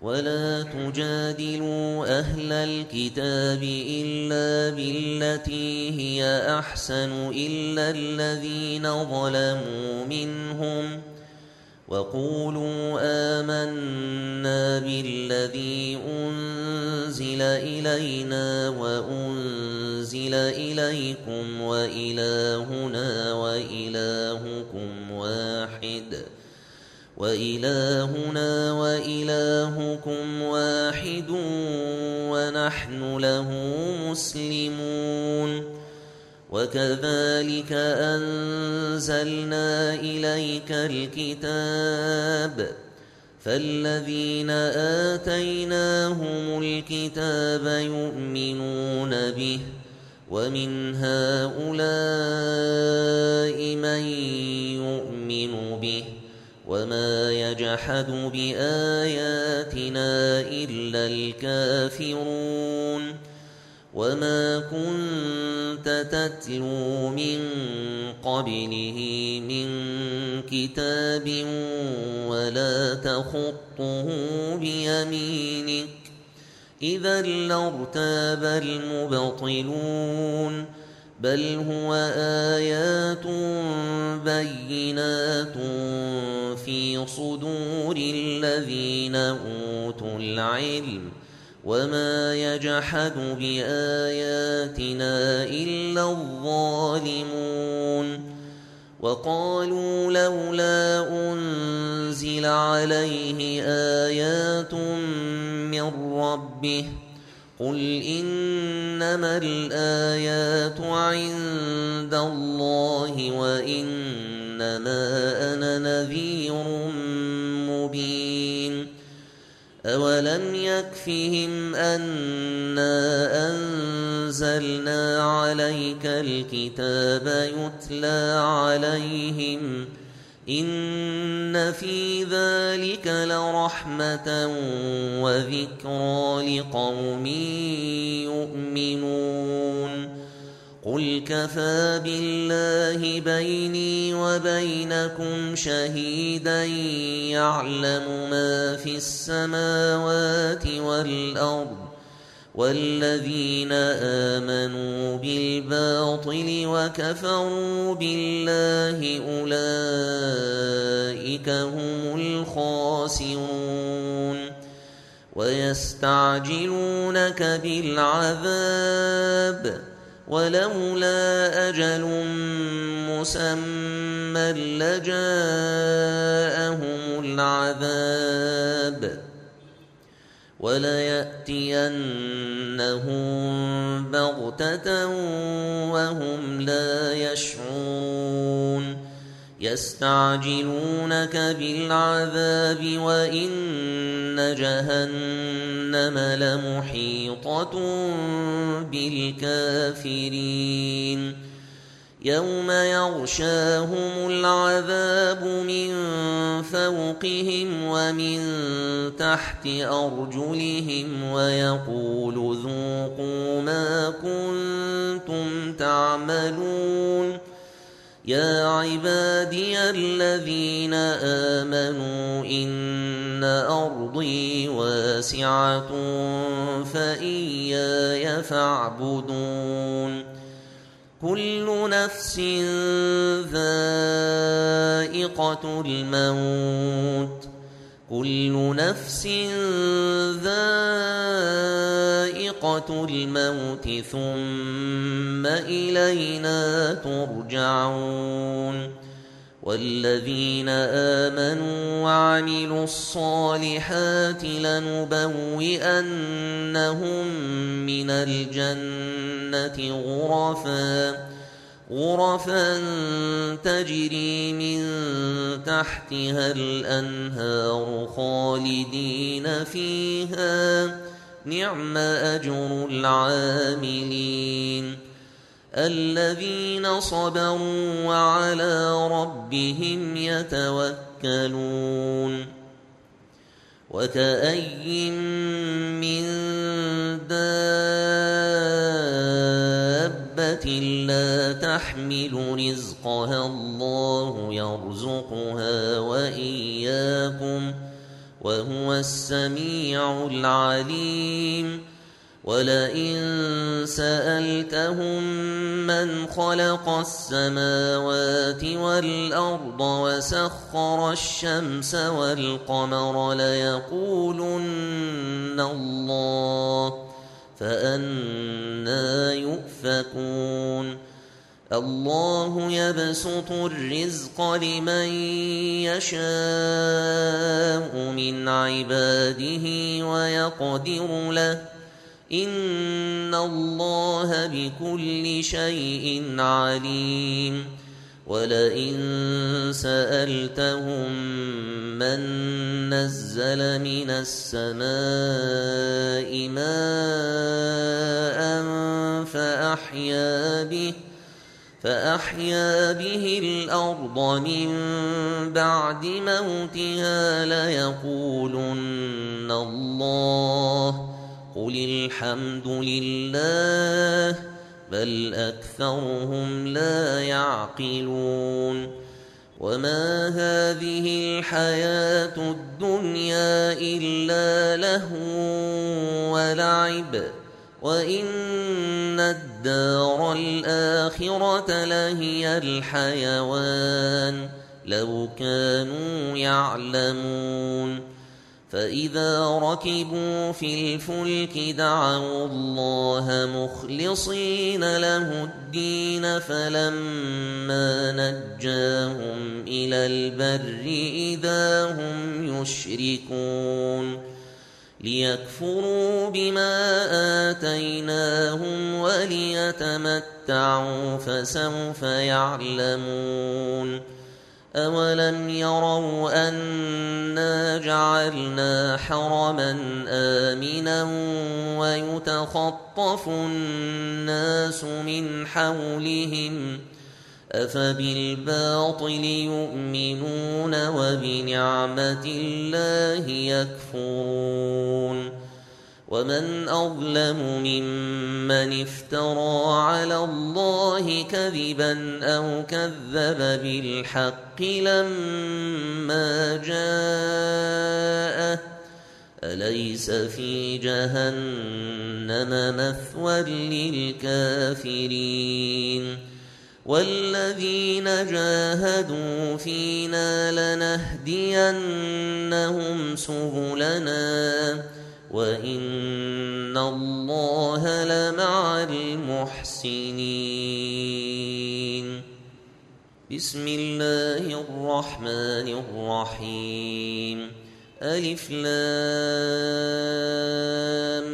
ولا تجادلوا أهل الكتاب إلا بالتي هي أحسن إلا الذين ظلموا منهم وقولوا آمنا بالذي أنزل إلينا وأنزل إليكم وإلهنا وإلهكم واحد ونحن له مسلمون وكذلك أنزلنا إليك الكتاب فالذين آتيناهم الكتاب يؤمنون به ومن هؤلاء من يؤمن به وما يجحد بآياتنا إلا الكافرون وما كنت تتلو من قبله من كتاب ولا تخطه بيمينك إذا لارتاب المبطلون بل هو آيات بينات في صدور الذين أوتوا العلم وما يجحد بآياتنا إلا الظالمون وقالوا لولا أنزل عليه آيات من ربه قل إنما الآيات عند الله وإنما أنا نذير مبين أولم يكفهم أنا أنزلنا عليك الكتاب يتلى عليهم إن في ذلك لرحمة وذكرى لقوم يؤمنون قل كفى بالله بيني وبينكم شهيدا يعلم ما في السماوات والأرض والذين آمنوا بالباطل وكفروا بالله أولئك هم الخاسرون ويستعجلونك بالعذاب ولولا أجل مسمى لجاءهم العذاب وليأتينهم بغتة وهم لا يشعرون يستعجلونك بالعذاب وإن جهنم لمحيطة بالكافرين يوم يغشاهم العذاب من فوقهم ومن تحت أرجلهم ويقول ذوقوا ما كنتم تعملون يا عبادي الذين آمنوا إن أرضي واسعة فإياي فاعبدون كل نفس ذائقة الموت كل نفس ذائقة الموت ثم إلينا ترجعون والذين آمنوا وعملوا الصالحات لنبوئنهم من الجنة غرفا تجري من تحتها الأنهار خالدين فيها نعم أجر العاملين الذين صبروا وعلى ربهم يتوكلون وكأين من دابة لا تحمل رزقها الله يرزقها وإياكم وهو السميع العليم ولئن سألتهم من خلق السماوات والأرض وسخر الشمس والقمر ليقولن الله فأنى يؤفكون الله يبسط الرزق لمن يشاء من عباده ويقدر له إن الله بكل شيء عليم ولئن سألتهم من نزل من السماء ماء فأحيا به الأرض من بعد موتها ليقولن الله قل الحمد لله بل أكثرهم لا يعقلون وما هذه الحياة الدنيا إلا لهو ولعب وإن الدار الآخرة لهي الحيوان لو كانوا يعلمون فإذا ركبوا في الفلك دعوا الله مخلصين له الدين فلما نجاهم إلى البر إذا هم يشركون ليكفروا بما آتيناهم وليتمتعوا فسوف يعلمون أولم يروا أنا جعلنا حرما آمنا ويتخطف الناس من حولهم أفبالباطل يؤمنون وبنعمة الله يكفرون ومن أظلم ممن افترى على الله كذبا أو كذب بالحق لما جاءه أليس في جهنم مثوى للكافرين والذين جاهدوا فينا لنهدينهم سبلنا وإن الله لمع المحسنين بسم الله الرحمن الرحيم ألف لام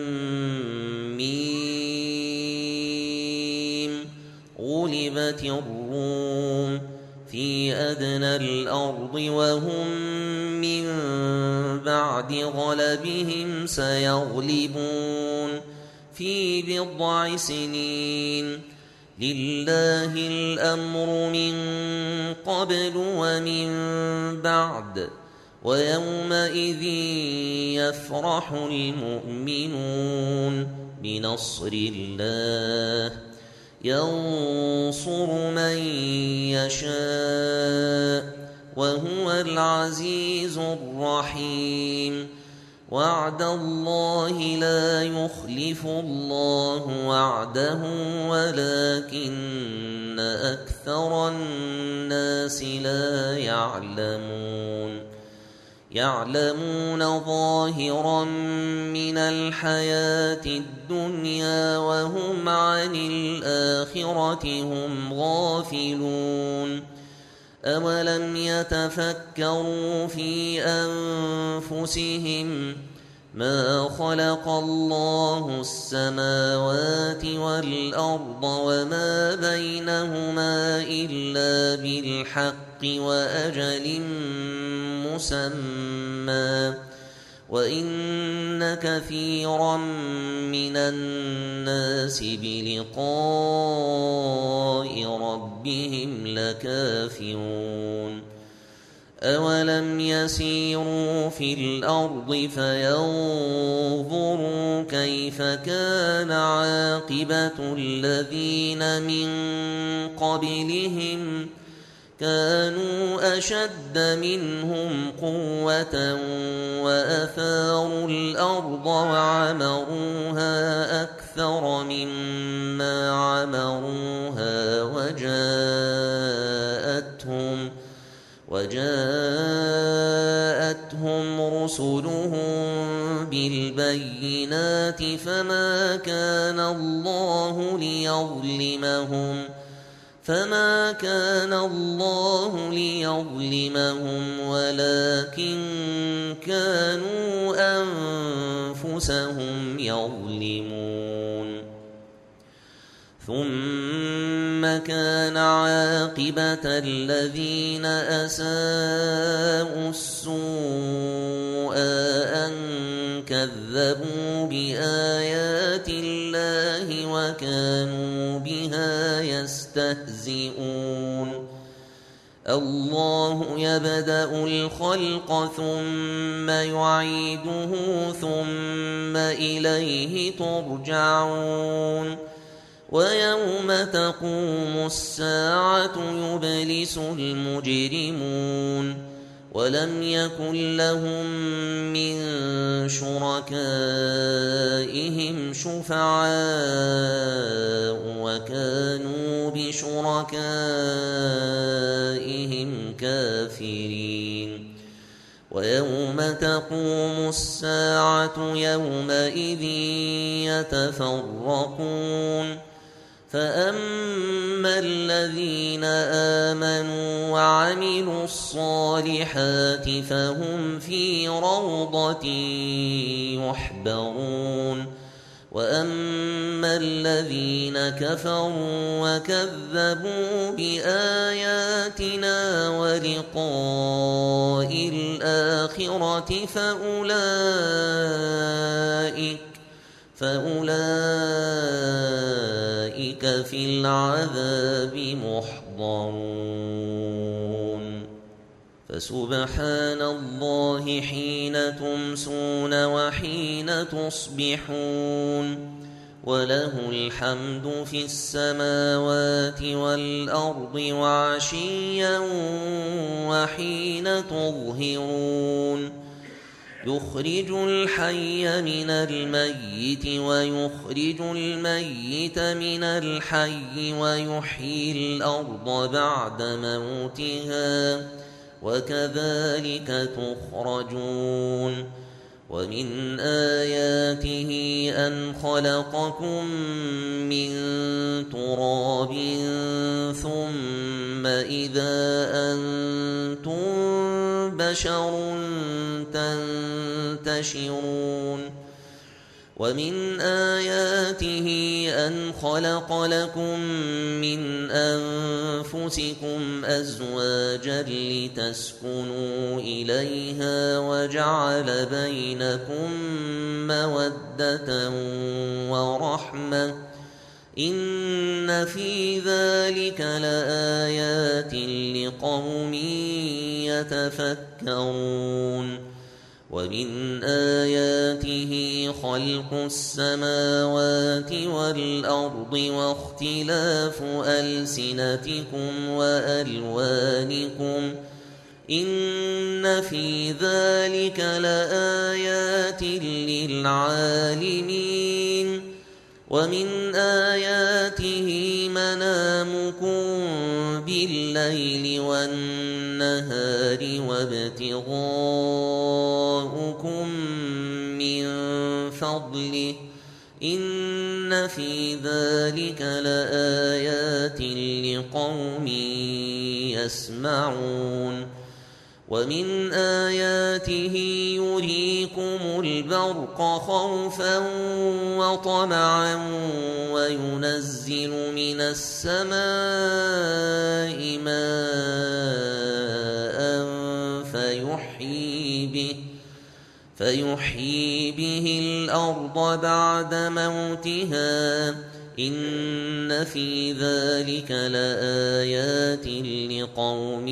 ميم غلبت الروم في أدنى الأرض وهم من بعد غلبهم سيغلبون في بضع سنين لله الأمر من قبل ومن بعد ويومئذ يفرح المؤمنون بنصر الله ينصر من يشاء وهو العزيز الرحيم وعد الله لا يخلف الله وعده ولكن أكثر الناس لا يعلمون ظاهرا من الحياة الدنيا وهم عن الآخرة هم غافلون أولم يتفكروا في أنفسهم ما خلق الله السماوات والأرض وما بينهما إلا بالحق وأجل مسمى وإن كثيرا من الناس بلقاء ربهم لكافرون أولم يسيروا في الأرض فينظروا كيف كان عاقبة الذين من قبلهم كانوا أشد منهم قوة وأثاروا الأرض وعمروها أكثر مما عمروها وجاءتهم رسلهم بالبينات فما كان الله ليظلمهم ولكن كانوا أنفسهم يظلمون ثم كان عاقبة الذين أساءوا السوء أن كذبوا بآيات الله وكانوا بها يستهزئون الله يبدأ الخلق ثم يعيده ثم إليه ترجعون ويوم تقوم الساعة يبلس المجرمون ولم يكن لهم من شركائهم شفعاء وكانوا بشركائهم كافرين ويوم تقوم الساعة يومئذ يتفرقون فأما الذين آمنوا وعملوا الصالحات فهم في روضة يحبرون وأما الذين كفروا وكذبوا بآياتنا ولقاء الآخرة فأولئك في العذاب محضرون فسبحان الله حين تمسون وحين تصبحون وله الحمد في السماوات والأرض وعشيا وحين تظهرون يخرج الحي من الميت ويخرج الميت من الحي ويحيي الأرض بعد موتها وكذلك تخرجون ومن آياته أن خلقكم من تراب ثم إذا أنتم بشر تنتشرون ومن آياته أن خلق لكم من أنفسكم أزواجا لتسكنوا إليها وجعل بينكم مودة ورحمة إن في ذلك لآيات لقوم يتفكرون ومن آياته خلق السماوات والأرض واختلاف ألسنتكم وألوانكم إن في ذلك لآيات للعالمين ومن آياته منامكم بالليل والنهار وابتغاؤكم من فضله إن في ذلك لآيات لقوم يسمعون ومن آياته يريكم البرق خوفا وطمعا وينزل من السماء ماء فيحيي به الأرض بعد موتها إن في ذلك لآيات لقوم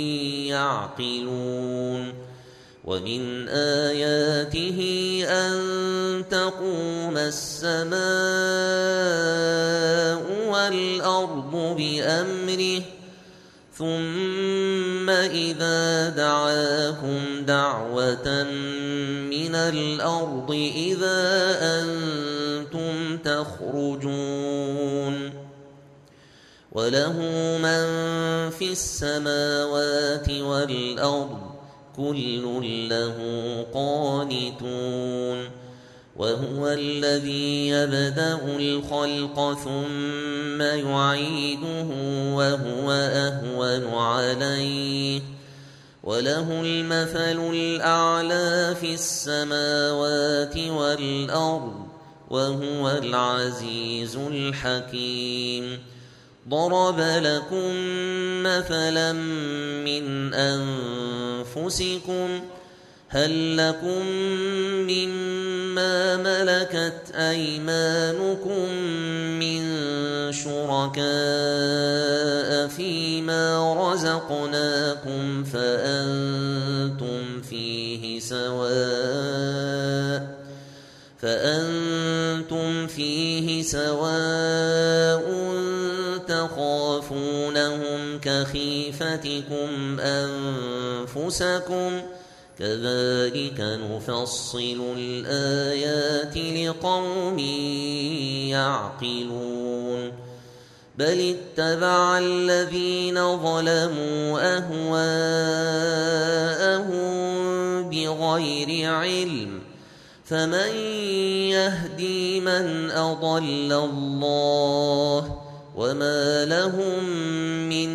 يعقلون ومن آياته أن تقوم السماء والأرض بأمره ثم إذا دعاكم دعوة من الأرض إذا أنتم تخرجون وله من في السماوات والأرض كل له قانتون وهو الذي يبدأ الخلق ثم يعيده وهو أهون عليه وله المثل الأعلى في السماوات والأرض وهو العزيز الحكيم ضرب لكم مثلا من أنفسكم هل لكم مما ملكت أيمانكم من شركاء فيما رزقناكم فأنتم فيه سواء تخافونهم كخيفتكم أنفسكم كذلك نفصل الآيات لقوم يعقلون بل اتبع الذين ظلموا أهواءهم بغير علم فمن يهدي من أضل الله وما لهم من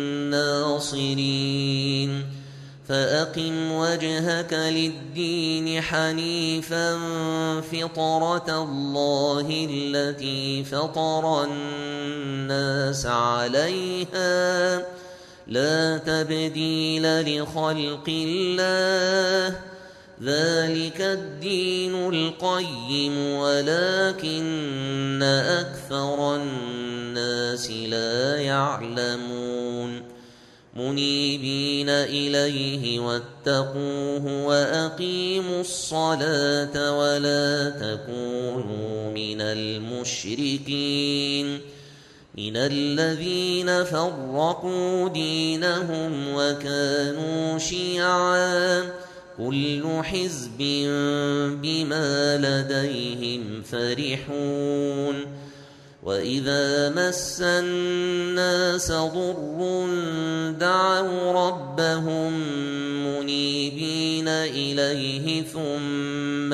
ناصرين فأقم وجهك للدين حنيفا فطرة الله التي فطر الناس عليها لا تبديل لخلق الله ذلك الدين القيم ولكن أكثر الناس لا يعلمون منيبين إليه واتقوه وأقيموا الصلاة ولا تكونوا من المشركين من الذين فرقوا دينهم وكانوا شيعا كل حزب بما لديهم فرحون وإذا مس الناس ضر دعوا ربهم منيبين إليه ثم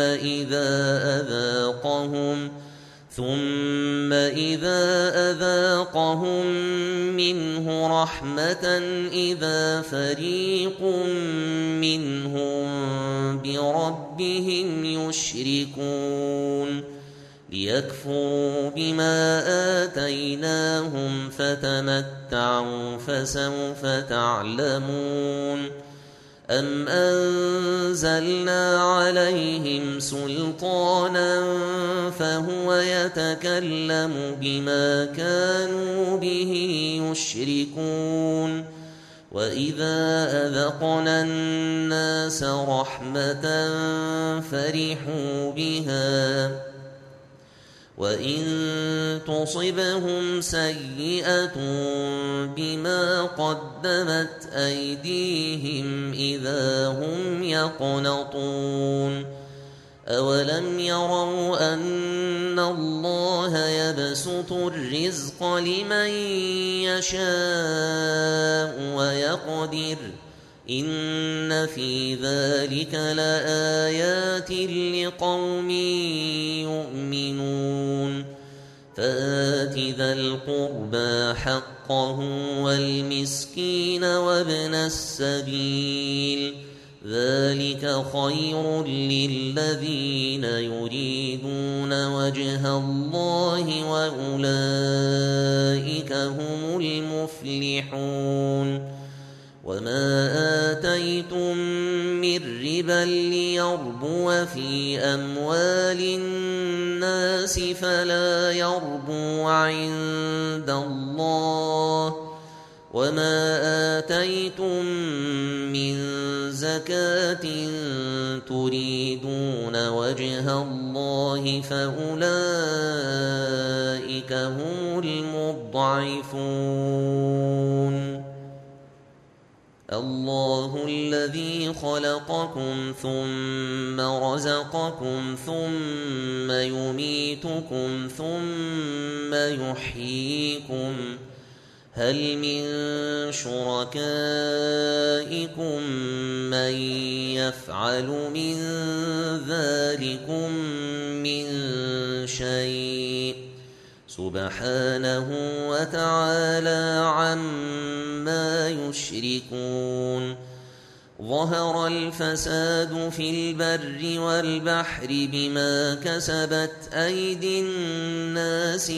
إذا أذاقهم منه رحمة إذا فريق منهم بربهم يشركون ليكفروا بما آتيناهم فتمتعوا فسوف تعلمون أم أنزلنا عليهم سلطانا فهو يتكلم بما كانوا به يشركون وإذا أذقنا الناس رحمة فرحوا بها وإن تصبهم سيئة بما قدمت أيديهم إذا هم يقنطون أولم يروا أن الله يبسط الرزق لمن يشاء ويقدر إن في ذلك لآيات لقوم يؤمنون فآت ذا القربى حقه والمسكين وابن السبيل ذلك خير للذين يريدون وجه الله وأولئك هم المفلحون وما آتيتم من ربا ليربو في أموال الناس فلا يربو عند الله وما آتيتم من زكاة تريدون وجه الله فأولئك هم المضعفون الله الذي خلقكم ثم رزقكم ثم يميتكم ثم يحييكم هل من شركائكم من يفعل من ذلكم من شيء سبحانه وتعالى عما يشركون ظهر الفساد في البر والبحر بما كسبت أيدي الناس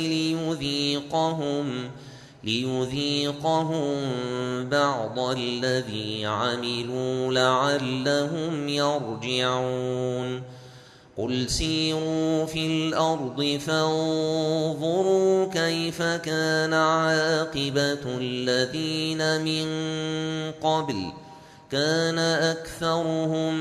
ليذيقهم بعض الذي عملوا لعلهم يرجعون قل سيروا في الأرض فانظروا كيف كان عاقبة الذين من قبل كان أكثرهم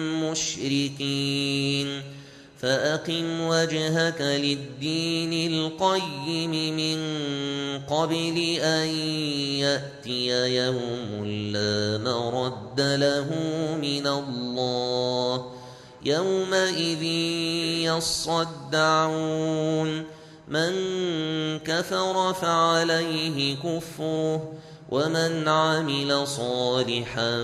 مشركين فأقم وجهك للدين القيم من قبل أن يأتي يوم لا مرد له من الله يومئذ يصدعون من كفر فعليه كفره ومن عمل صالحا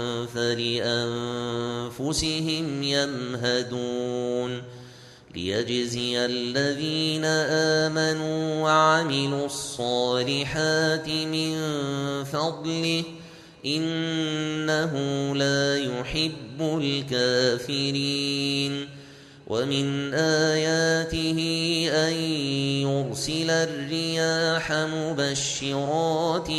فلأنفسهم يمهدون ليجزي الذين آمنوا وعملوا الصالحات من فضله إنه لا يحب الكافرين ومن آياته أن يرسل الرياح مبشرات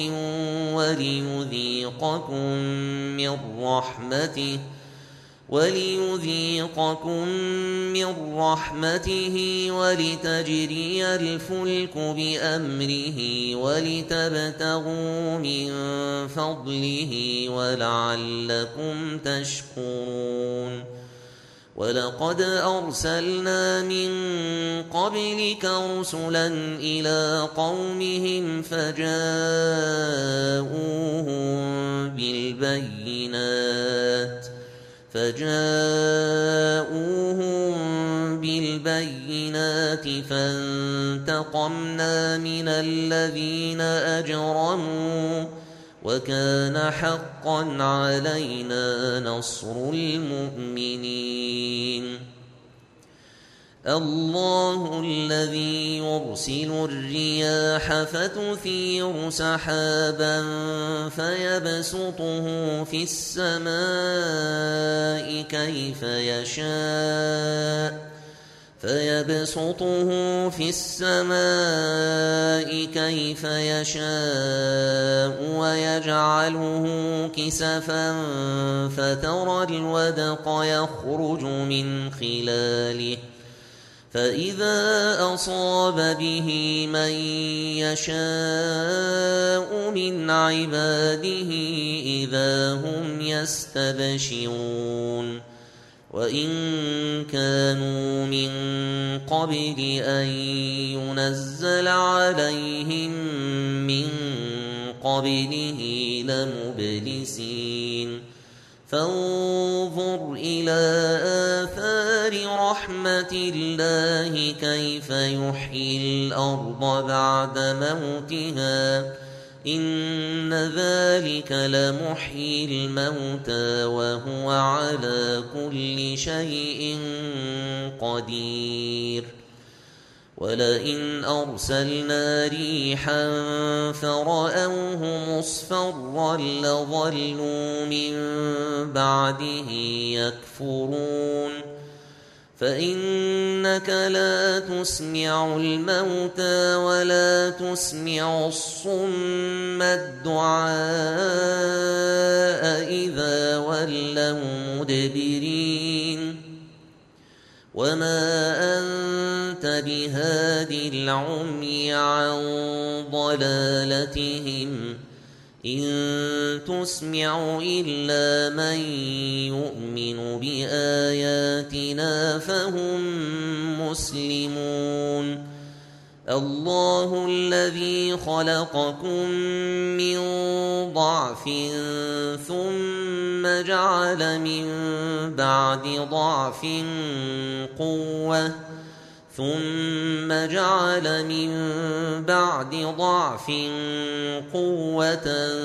وليذيقكم من رحمته ولتجري الفلك بأمره ولتبتغوا من فضله ولعلكم تشكرون ولقد أرسلنا من قبلك رسلا إلى قومهم فجاءوهم بالبينات فانتقمنا من الذين أجرموا وكان حقا علينا نصر المؤمنين الله الذي يرسل الرياح فتثير سحابا فيبسطه في السماء كيف يشاء ويجعله كسفا فترى الودق يخرج من خلاله فإذا أصاب به من يشاء من عباده إذا هم يستبشرون وإن كانوا من قبل أن ينزل عليهم من قبله لمبلسين فانظر إلى آثار رحمة الله كيف يحيي الأرض بعد موتها إن ذلك لمحيي الموتى وهو على كل شيء قدير ولئن أرسلنا ريحا فرأوه مصفرا لظلوا من بعده يكفرون فإنك لا تسمع الموتى ولا تسمع الصم الدعاء إذا ولوا مدبرين وما أنت بهادي العمي عن ضلالتهم إن تسمع إلا من يؤمن بآياتنا فهم مسلمون الله الذي خلقكم من ضعف ثم جعل من بعد ضعف قوة ثم جعل من بعد ضعف قوة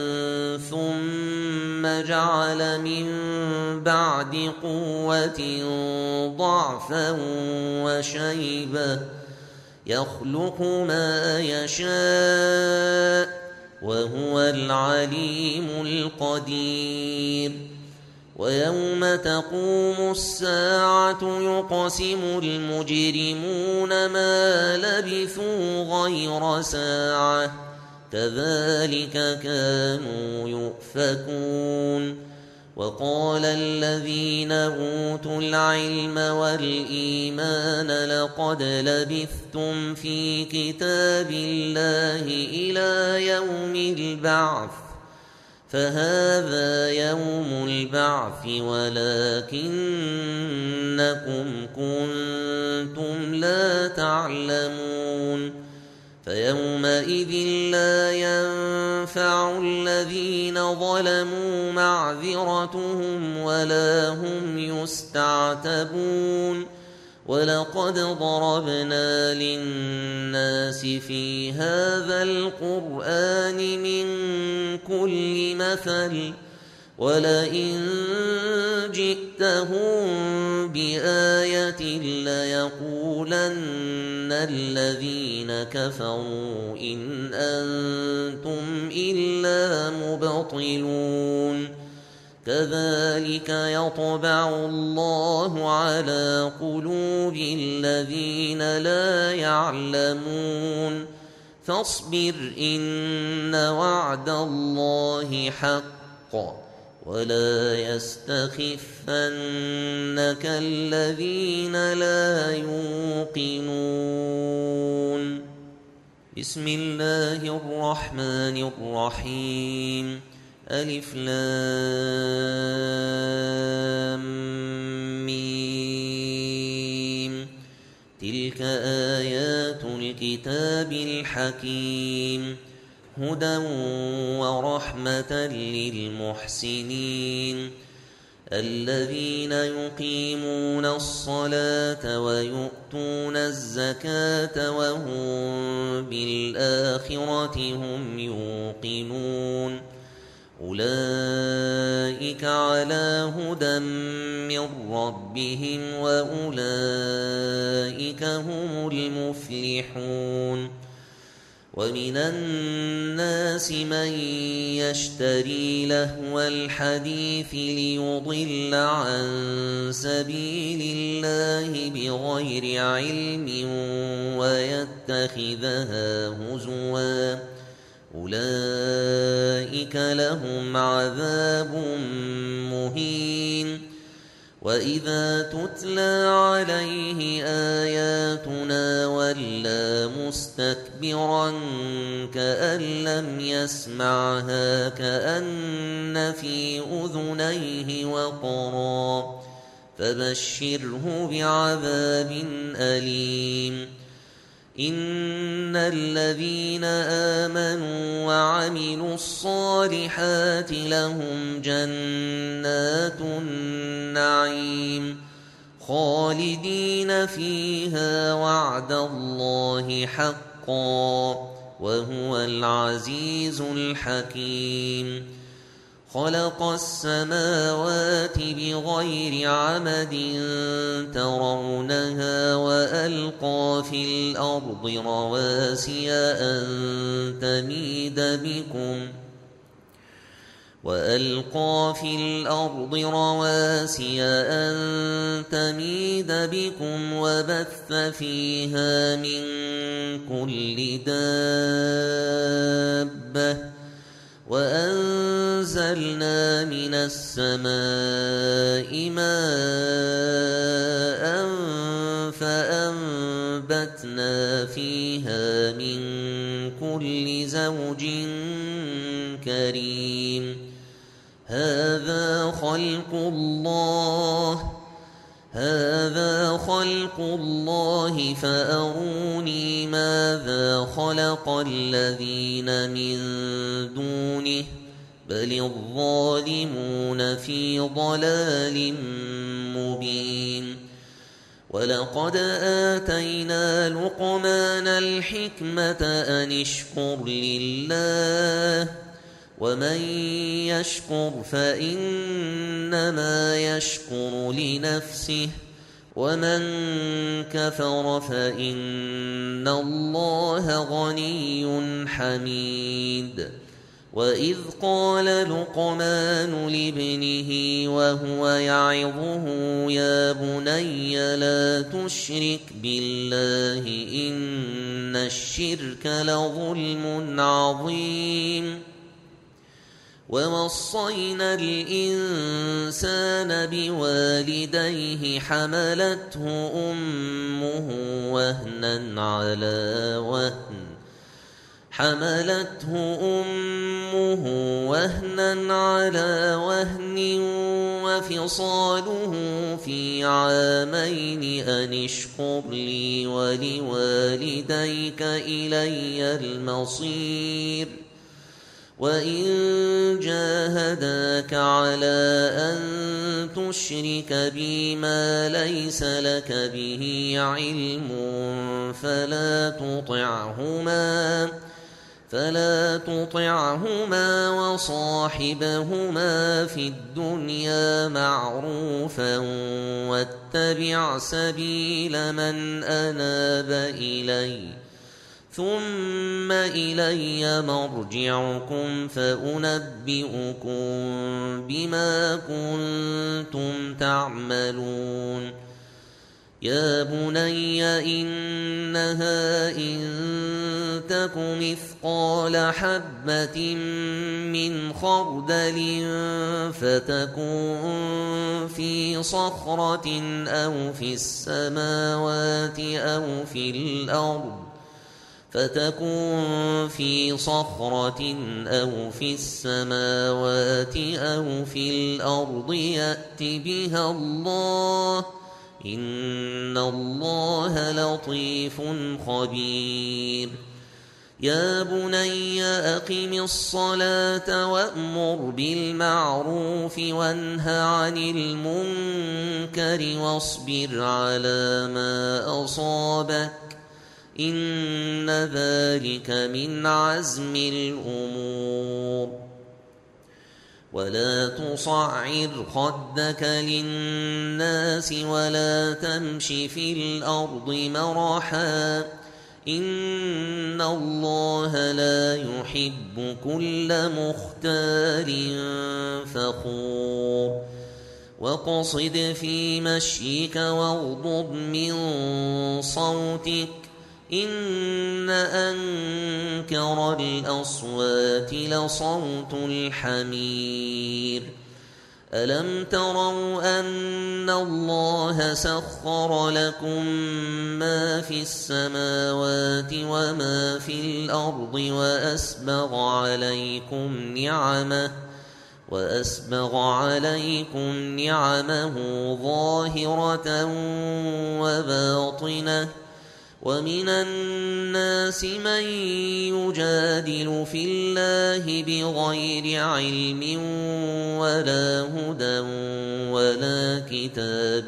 ثم جعل من بعد قوة ضعفا وشيبة يخلق ما يشاء وهو العليم القدير ويوم تقوم الساعة يقسم المجرمون ما لبثوا غير ساعة كذلك كانوا يؤفكون وقال الذين أوتوا العلم والإيمان لقد لبثتم في كتاب الله إلى يوم البعث فهذا يوم البعث ولكنكم كنتم لا تعلمون فيومئذ لا ينفع الذين ظلموا معذرتهم ولا هم يستعتبون ولقد ضربنا للناس في هذا القرآن من كل مثل ولئن جئتهم بآية ليقولن الذين كفروا إن أنتم إلا مبطلون كذلك يطبع الله على قلوب الذين لا يعلمون فاصبر إن وعد الله حق ولا يستخفنك الذين لا يوقنون بسم الله الرحمن الرحيم ألف لام ميم تلك آيات الكتاب الحكيم هدى ورحمة للمحسنين الذين يقيمون الصلاة ويؤتون الزكاة وهم بالآخرة هم يوقنون أولئك على هدى من ربهم وأولئك هم المفلحون ومن الناس من يشتري لهو الحديث ليضل عن سبيل الله بغير علم ويتخذها هزوا أولئك لهم عذاب مهين وإذا تتلى عليه آياتنا ولى مستكبرا كأن لم يسمعها كأن في أذنيه وقرا فبشره بعذاب أليم إن الذين آمنوا وعملوا الصالحات لهم جنات النعيم خالدين فيها وعد الله حقا وهو العزيز الحكيم خلق السماوات بغير عمد ترونها وألقى في الأرض رواسي أن تميد بكم وبث فيها من كل دابة وأنزلنا من السماء ماء فأنبتنا فيها من كل زوج كريم هذا هذا خلق الله فأروني ماذا خلق الذين من دونه بل الظالمون في ضلال مبين ولقد آتينا لقمان الحكمة أن اشكر لله ومن يشكر فإنما يشكر لنفسه ومن كفر فإن الله غني حميد وإذ قال لقمان لابنه وهو يعظه يا بني لا تشرك بالله إن الشرك لظلم عظيم ووصينا الإنسان بوالديه حملته أمه وهنا على وهن وفصاله في عامين أن اشكر لي ولوالديك إلي المصير وإن جاهداك على أن تشرك بي ما ليس لك به علم فلا تطعهما وصاحبهما في الدنيا معروفا واتبع سبيل من أناب إلي ثم إلي مرجعكم فأنبئكم بما كنتم تعملون يا بني إنها إن تك مثقال حبة من خردل فتكن في صخرة أو في السماوات أو في الأرض يأت بها الله إن الله لطيف خبير يا بني أقم الصلاة وأمر بالمعروف وانه عن المنكر واصبر على ما أصابك إن ذلك من عزم الأمور ولا تصعر خدك للناس ولا تمش في الأرض مرحا إن الله لا يحب كل مختال فخور وقصد في مشيك واغضض من صوتك إن أنكر الأصوات لصوت الحمير ألم تروا أن الله سخر لكم ما في السماوات وما في الأرض وأسبغ عليكم نعمه ظاهرة وباطنة ومن الناس من يجادل في الله بغير علم ولا هدى ولا كتاب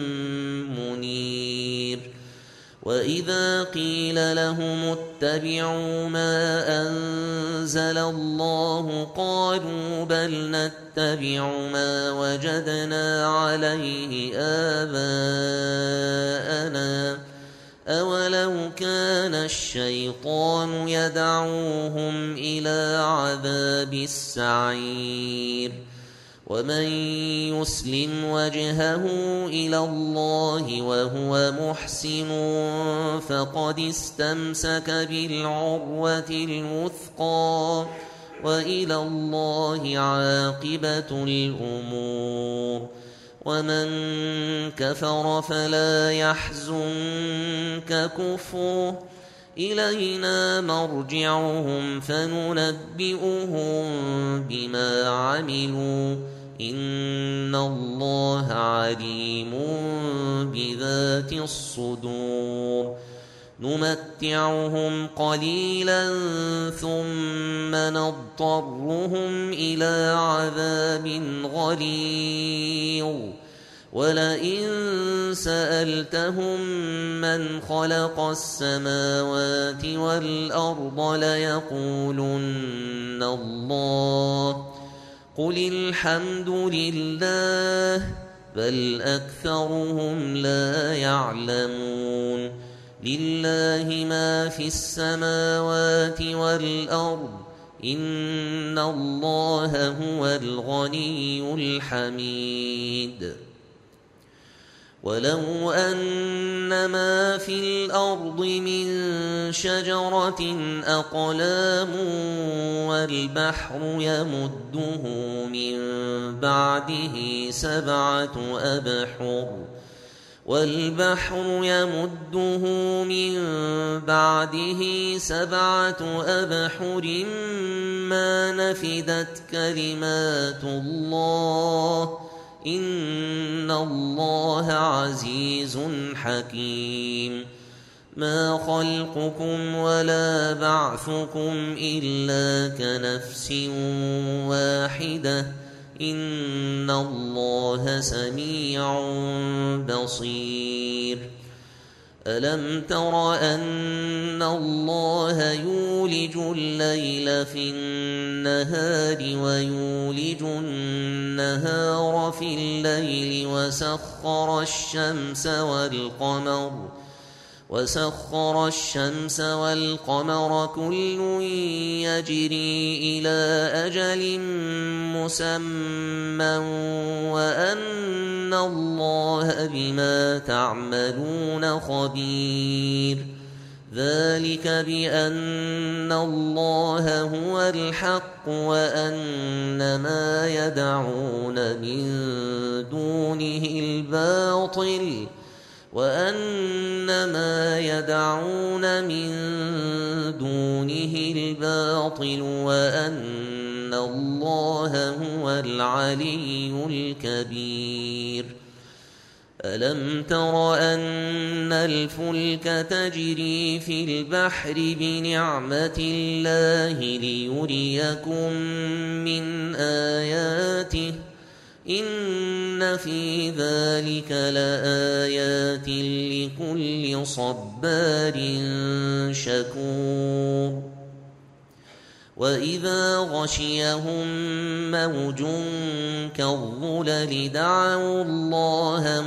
منير وإذا قيل لهم اتبعوا ما أنزل الله قالوا بل نتبع ما وجدنا عليه آباءنا أولو كان الشيطان يدعوهم إلى عذاب السعير ومن يسلم وجهه إلى الله وهو محسن فقد استمسك بالعروة الوثقى وإلى الله عاقبة الأمور ومن كفر فلا يحزنك كفره إلينا مرجعهم فننبئهم بما عملوا إن الله عليم بذات الصدور نمتعهم قليلا ثم نضطرهم إلى عذاب غليظ ولئن سألتهم من خلق السماوات والأرض ليقولن الله قل الحمد لله بل أكثرهم لا يعلمون لله ما في السماوات والأرض إن الله هو الغني الحميد ولو أن ما في الأرض من شجرة أقلام والبحر يمده من بعده سبعة أبحر ما نفدت كلمات الله إن الله عزيز حكيم ما خلقكم ولا بعثكم إلا كنفس واحدة إن الله سميع بصير ألم تر أن الله يولج الليل في النهار ويولج النهار في الليل وسخر الشمس والقمر كل يجري إلى أجل مسمى وأن الله بما تعملون خبير ذلك بأن الله هو الحق وأن ما يدعون من دونه الباطل وأن الله هو العلي الكبير ألم تر أن الفلك تجري في البحر بنعمة الله ليريكم من آياته إن في ذلك لآيات لكل صبار شكور وإذا غشيهم موج كالظلل دعوا الله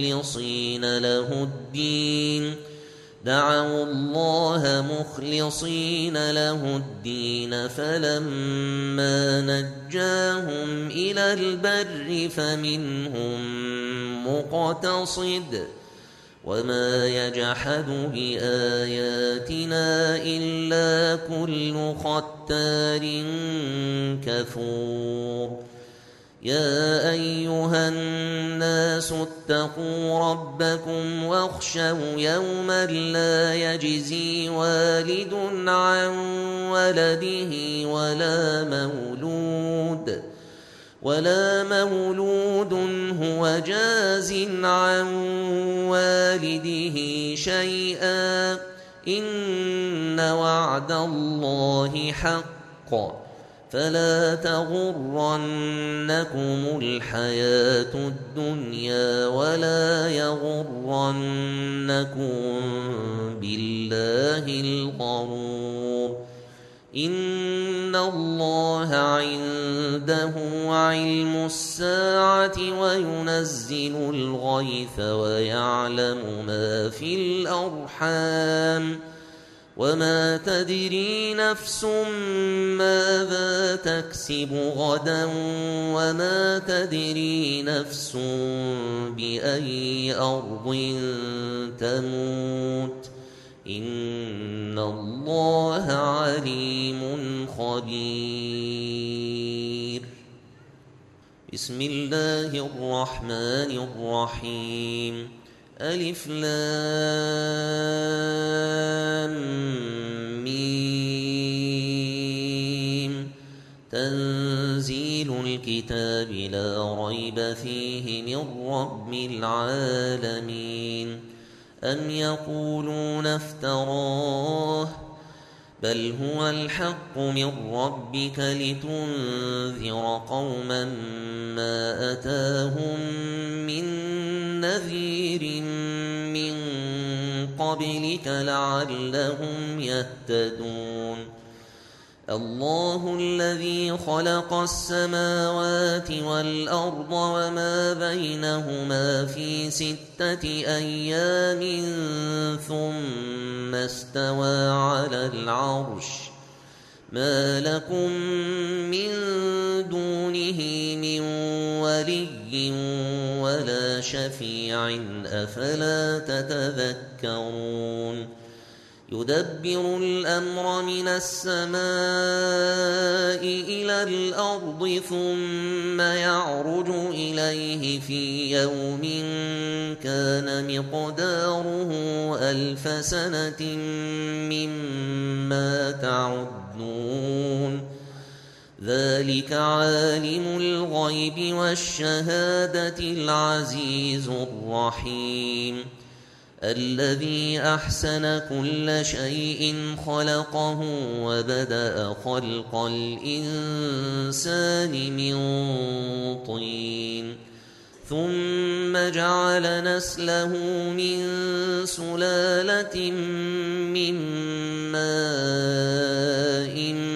مخلصين له الدين فلما نجاهم إلى البر فمنهم مقتصد وما يجحد بآياتنا إلا كل ختار كفور يا أيها الناس اتقوا ربكم واخشوا يوما لا يجزي والد عن ولده ولا مولود هو جاز عن والده شيئا إن وعد الله حق فلا تغرنكم الحياة الدنيا ولا يغرنكم بالله الغرور إن الله عنده علم الساعة وينزل الغيث ويعلم ما في الأرحام وما تدري نفس ماذا تكسب غدا وما تدري نفس بأي أرض تموت إن الله عليم خبير بسم الله الرحمن الرحيم ألف لام ميم تنزيل الكتاب الكتاب لا ريب فيه من رب العالمين أم يقولون افتراه بل هو الحق من ربك لتنذر قوما ما أتاهم من نذير من قبلك لعلهم يهتدون الله الذي خلق السماوات والأرض وما بينهما في 6 أيام ثم استوى على العرش ما لكم من دونه من ولي ولا شفيع أفلا تتذكرون يدبر الأمر من السماء إلى الأرض ثم يعرج إليه في يوم كان مقداره 1000 سنة مما تعدون ذلك عالم الغيب والشهادة العزيز الرحيم الذي أحسن كل شيء خلقه وبدأ خلق الإنسان من طين ثم جعل نسله من سلالة من ماء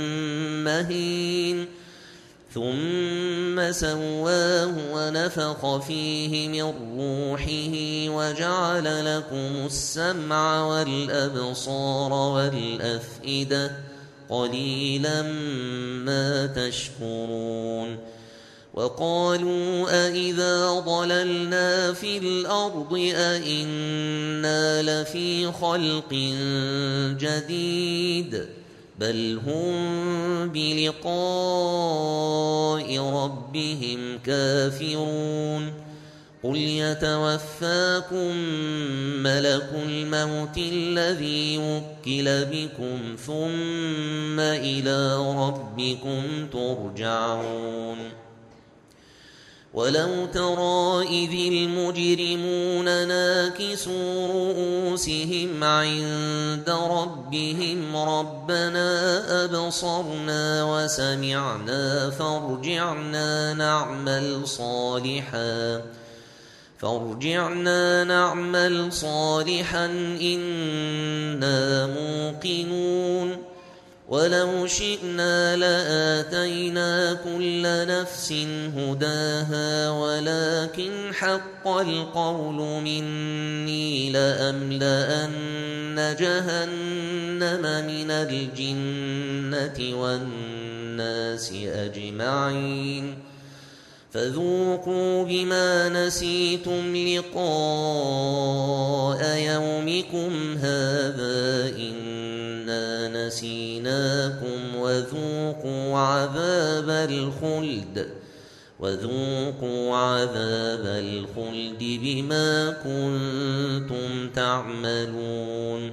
مهين ثم سواه ونفخ فيه من روحه وجعل لكم السمع والأبصار والأفئدة قليلا ما تشكرون وقالوا أإذا ضللنا في الأرض أإنا لفي خلق جديد بل هم بلقاء ربهم كافرون قل يتوفاكم ملك الموت الذي وكل بكم ثم إلى ربكم ترجعون ولو ترى إذ المجرمون ناكسوا رؤوسهم عند ربهم ربنا أبصرنا وسمعنا فارجعنا نعمل صالحا إنا موقنون ولو شئنا لآتينا كل نفس هداها ولكن حق القول مني لأملأن جهنم من الجنة والناس أجمعين فذوقوا بما نسيتم لقاء يومكم هذا إنا نسيناكم وذوقوا عذاب الخلد بما كنتم تعملون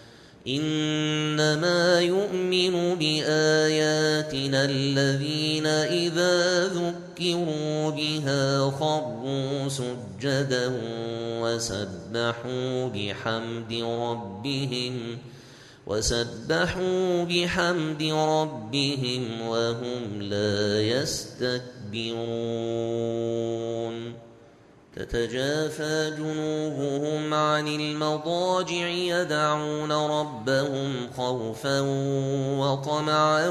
إنما يؤمن بآياتنا الذين إذا ذكروا بها خروا سجدا وسبحوا بحمد ربهم وهم لا يستكبرون تتجافى جنوبهم عن المضاجع يدعون ربهم خوفا وطمعا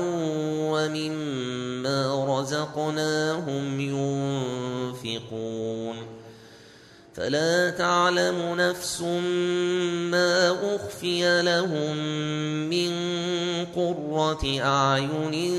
ومما رزقناهم ينفقون فلا تعلم نفس ما أخفي لهم من قرة أعين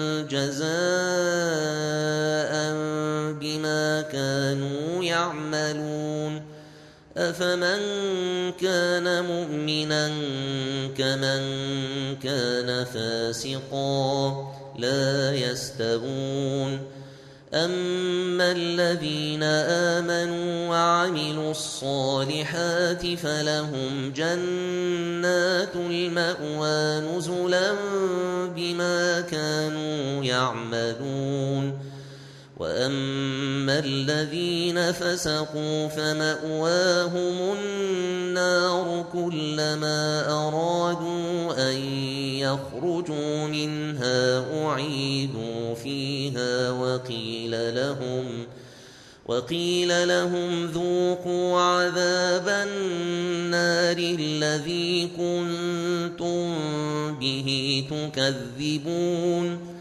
جزاء بما كانوا يعملون أفمن كان مؤمنا كمن كان فاسقا لا يستوون أما الذين آمنوا وعملوا الصالحات فلهم جنات المأوى نزلا بما كانوا يعملون وأما الذين فسقوا فمأواهم النار كلما أرادوا أن يخرجوا منها أعيدوا فيها وقيل لهم ذوقوا عذاب النار الذي كنتم به تكذبون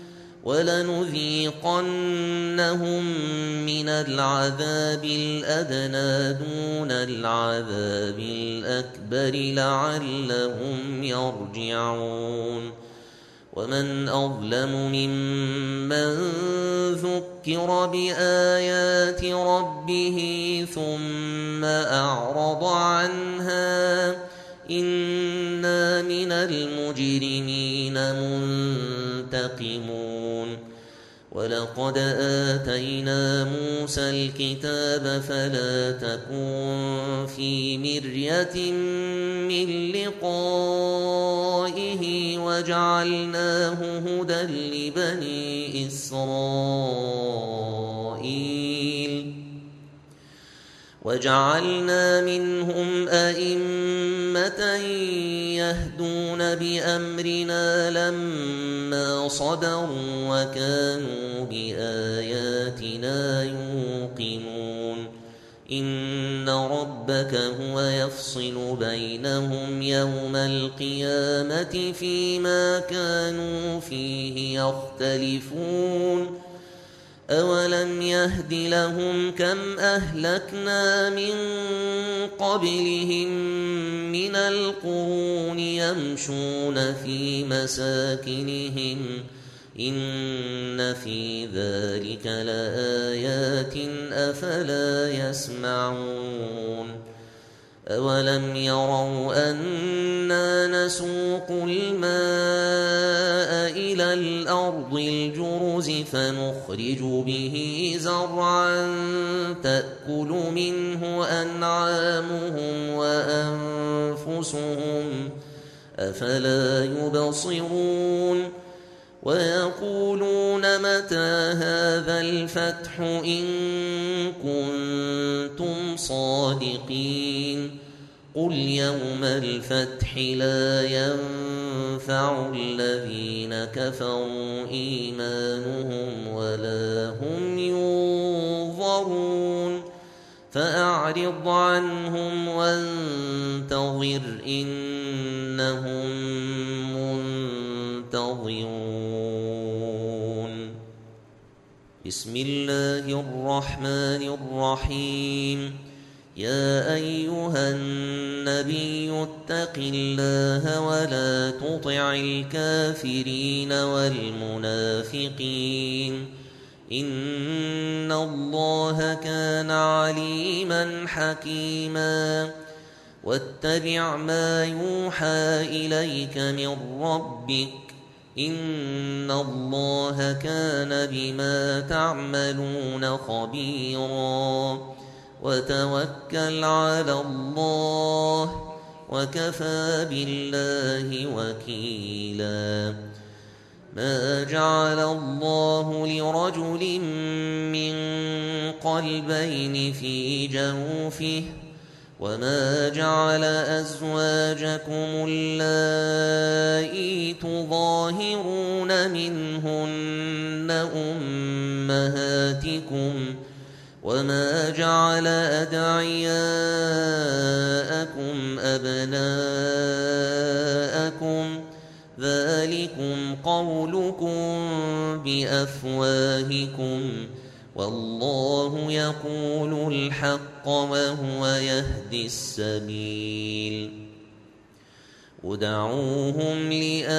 ولنذيقنهم من العذاب الأدنى دون العذاب الأكبر لعلهم يرجعون ومن أظلم ممن ذكر بآيات ربه ثم أعرض عنها إنا من المجرمين منتقمون ولقد آتينا موسى الكتاب فلا تكن في مرية من لقائه وجعلناه هدى لبني إسرائيل وجعلنا منهم أئمة يهدون بأمرنا لما صبروا وكانوا بآياتنا يوقنون إن ربك هو يفصل بينهم يوم القيامة فيما كانوا فيه يختلفون أولم يهد لهم كم أهلكنا من قبلهم من القرون يمشون في مساكنهم إن في ذلك لآيات أفلا يسمعون أولم يروا أنا نسوق الماء إلى الأرض الجرز فنخرج به زرعا تأكل منه أنعامهم وأنفسهم أفلا يبصرون ويقولون متى هذا الفتح إن كنتم صادقين قل يوم الفتح لا ينفع الذين كفروا إيمانهم ولا هم ينظرون فأعرض عنهم وانتظر إنهم منتظرون بسم الله الرحمن الرحيم يا أيها النبي اتق الله ولا تطع الكافرين والمنافقين إن الله كان عليما حكيما واتبع ما يوحى إليك من ربك إن الله كان بما تعملون خبيرا وتوكل على الله وكفى بالله وكيلا ما جعل الله لرجل من قلبين في جوفه وما جعل أزواجكم اللائي تظاهرون منهن أمهاتكم وما جعل أدعياءكم أبناءكم ذلكم قولكم بأفواهكم والله يقول الحق وهو يهدي السبيل ادعوهم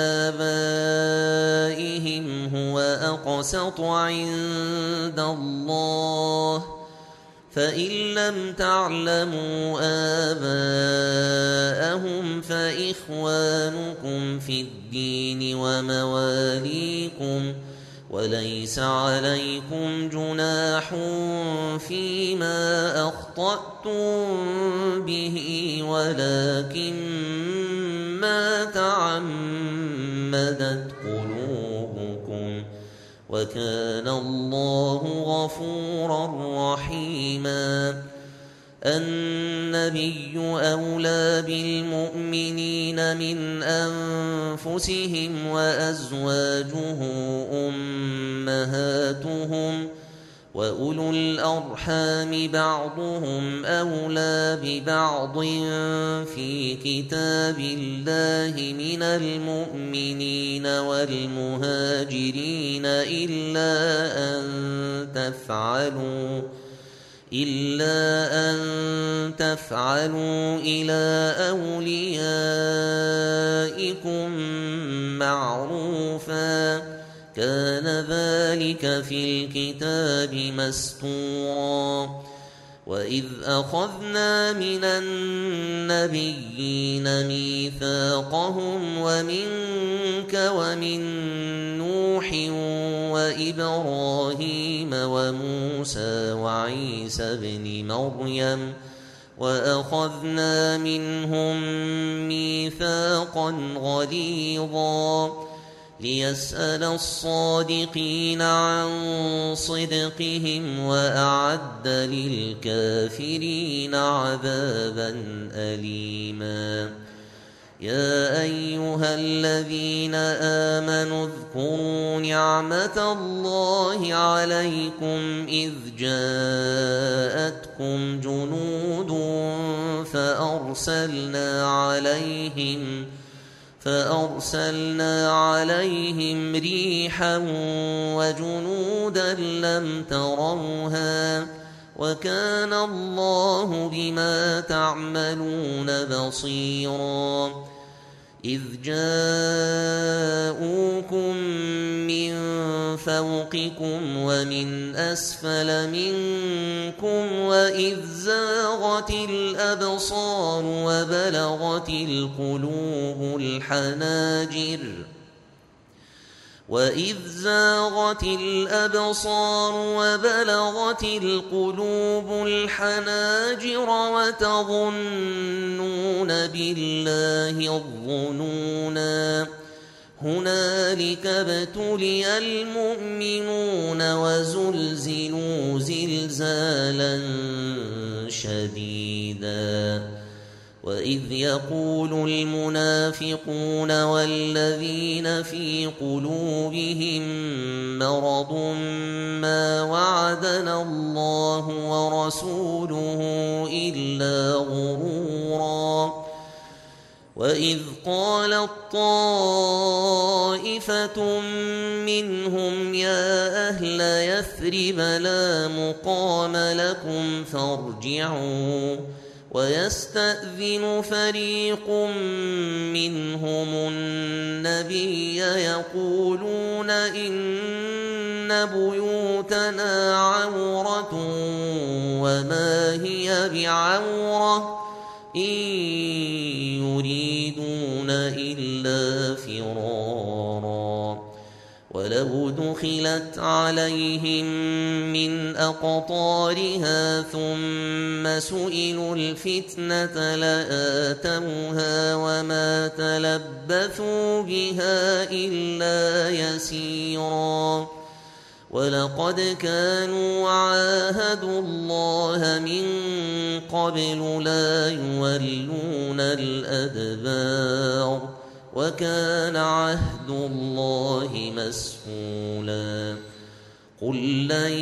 لآبائهم هو أقسط عند الله فإن لم تعلموا آباءهم فإخوانكم في الدين ومواليكم وليس عليكم جناح فيما أخطأتم به ولكن ما تعمدت قلوبكم وكان الله غفورا رحيما. النبي أولى بالمؤمنين من أنفسهم وأزواجه أمهاتهم وأولو الأرحام بعضهم أولى ببعض في كتاب الله من المؤمنين والمهاجرين إلا أن تفعلوا إلى أوليائكم معروفا كان ذلك في الكتاب مسطورا. وإذ أخذنا من النبيين ميثاقهم ومنك ومن نوح وإبراهيم وموسى وعيسى ابن مريم وأخذنا منهم ميثاقا غليظا ليسأل الصادقين عن صدقهم وأعد للكافرين عذابا أليما. يا أيها الذين آمنوا اذكروا نعمة الله عليكم إذ جاءتكم جنود فأرسلنا عليهم ريحا وجنودا لم تروها وكان الله بما تعملون بصيرا. إذ جاءوكم من فوقكم ومن أسفل منكم وإذ زاغت الأبصار وبلغت القلوب الحناجر وتظنون بالله الظنونا. هنالك ابتلي المؤمنون وزلزلوا زلزالا شديدا. وإذ يقول المنافقون والذين في قلوبهم مرض ما وعدنا الله ورسوله إلا غرورا. وإذ قالت طائفة منهم يا أهل يثرب لا مقام لكم فارجعوا ويستأذن فريق منهم النبي يقولون إن بيوتنا عورة وما هي بعورة إن يريدون إلا فرارا. ولو دخلت عليهم من أقطارها ثم سئلوا الفتنة لآتوها وما تلبثوا بها إلا يسيرا. ولقد كانوا عاهدوا الله من قبل لا يولون الأدبار وكان عهد الله مسئولا. قل لن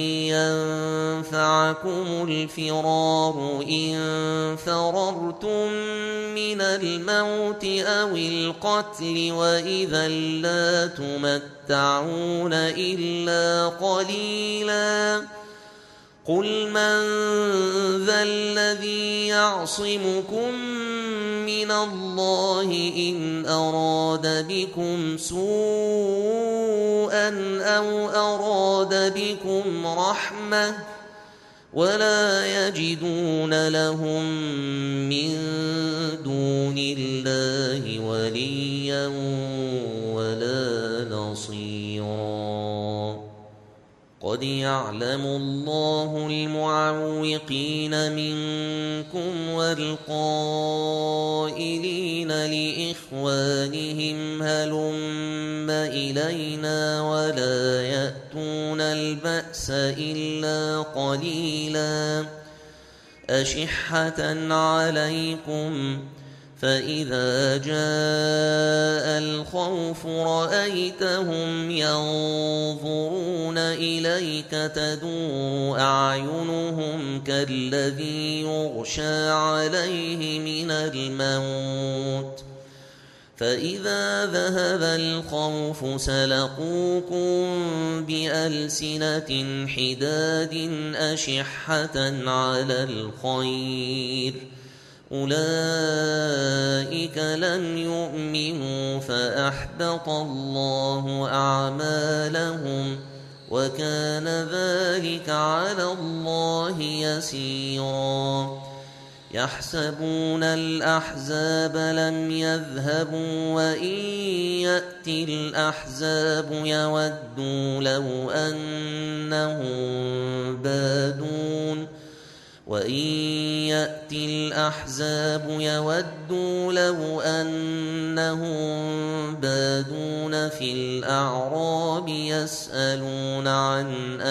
ينفعكم الفرار إن فررتم من الموت أو القتل وإذا لا تمتعون إلا قليلا. قل من ذا الذي يعصمكم من الله إن أراد بكم سوءا أو أراد بكم رحمة ولا يجدون لهم من دون الله وليا ولا نصيرا. قد يعلم الله المعوقين منكم والقائلين لإخوانهم هلم إلينا ولا البأس إلا قليلا أشحة عليكم فإذا جاء الخوف رأيتهم ينظرون إليك تدور أعينهم كالذي يغشى عليه من الموت فإذا ذهب الخوف سلقوكم بألسنة حداد أشحة على الخير أولئك لم يؤمنوا فأحبط الله أعمالهم وكان ذلك على الله يسيرا يحسبون الأحزاب لم يذهبوا وإن يأتي الأحزاب يودوا لو أنهم بادون في الأعراب يسألون عن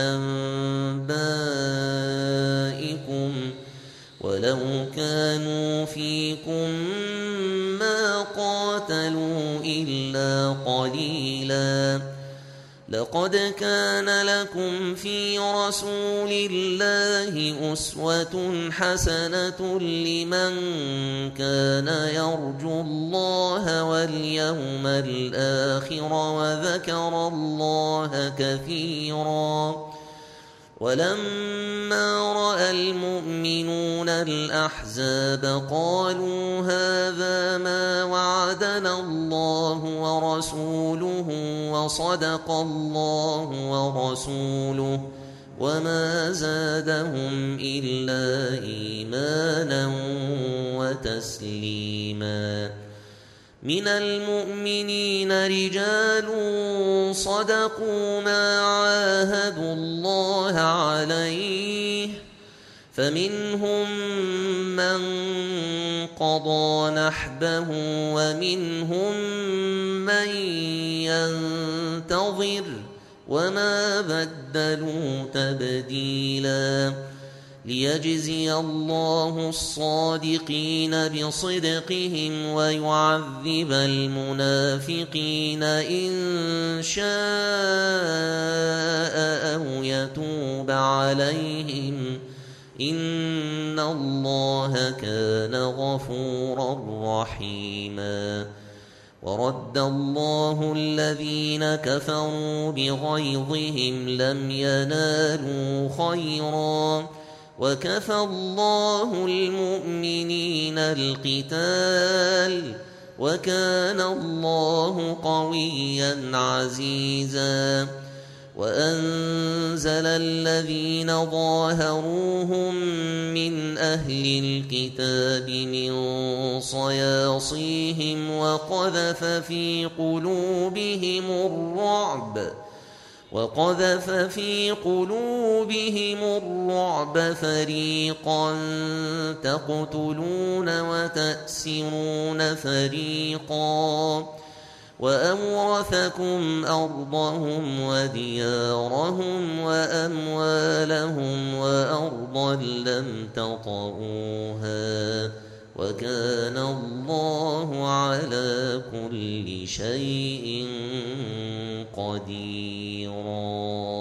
أنبائكم ولو كانوا فيكم ما قاتلوا إلا قليلا لقد كان لكم في رسول الله أسوة حسنة لمن كان يرجو الله واليوم الآخر وذكر الله كثيرا ولما رأى المؤمنون الأحزاب قالوا هذا ما وعدنا الله ورسوله وصدق الله ورسوله وما زادهم إلا إيمانا وتسليما من المؤمنين رجال صدقوا ما عاهدوا الله عليه فمنهم من قضى نحبه ومنهم من ينتظر وما بدلوا تبديلا ليجزي الله الصادقين بصدقهم ويعذب المنافقين إن شاء أو يتوب عليهم إن الله كان غفورا رحيما ورد الله الذين كفروا بغيظهم لم ينالوا خيرا وكفى الله المؤمنين القتال وكان الله قويا عزيزا وأنزل الذين ظاهروهم من أهل الكتاب من صياصيهم وقذف في قلوبهم الرعب فريقا تقتلون وتأسرون فريقا وأورثكم أرضهم وديارهم وأموالهم وأرضا لم تطئوها وكان الله على كل شيء قديرا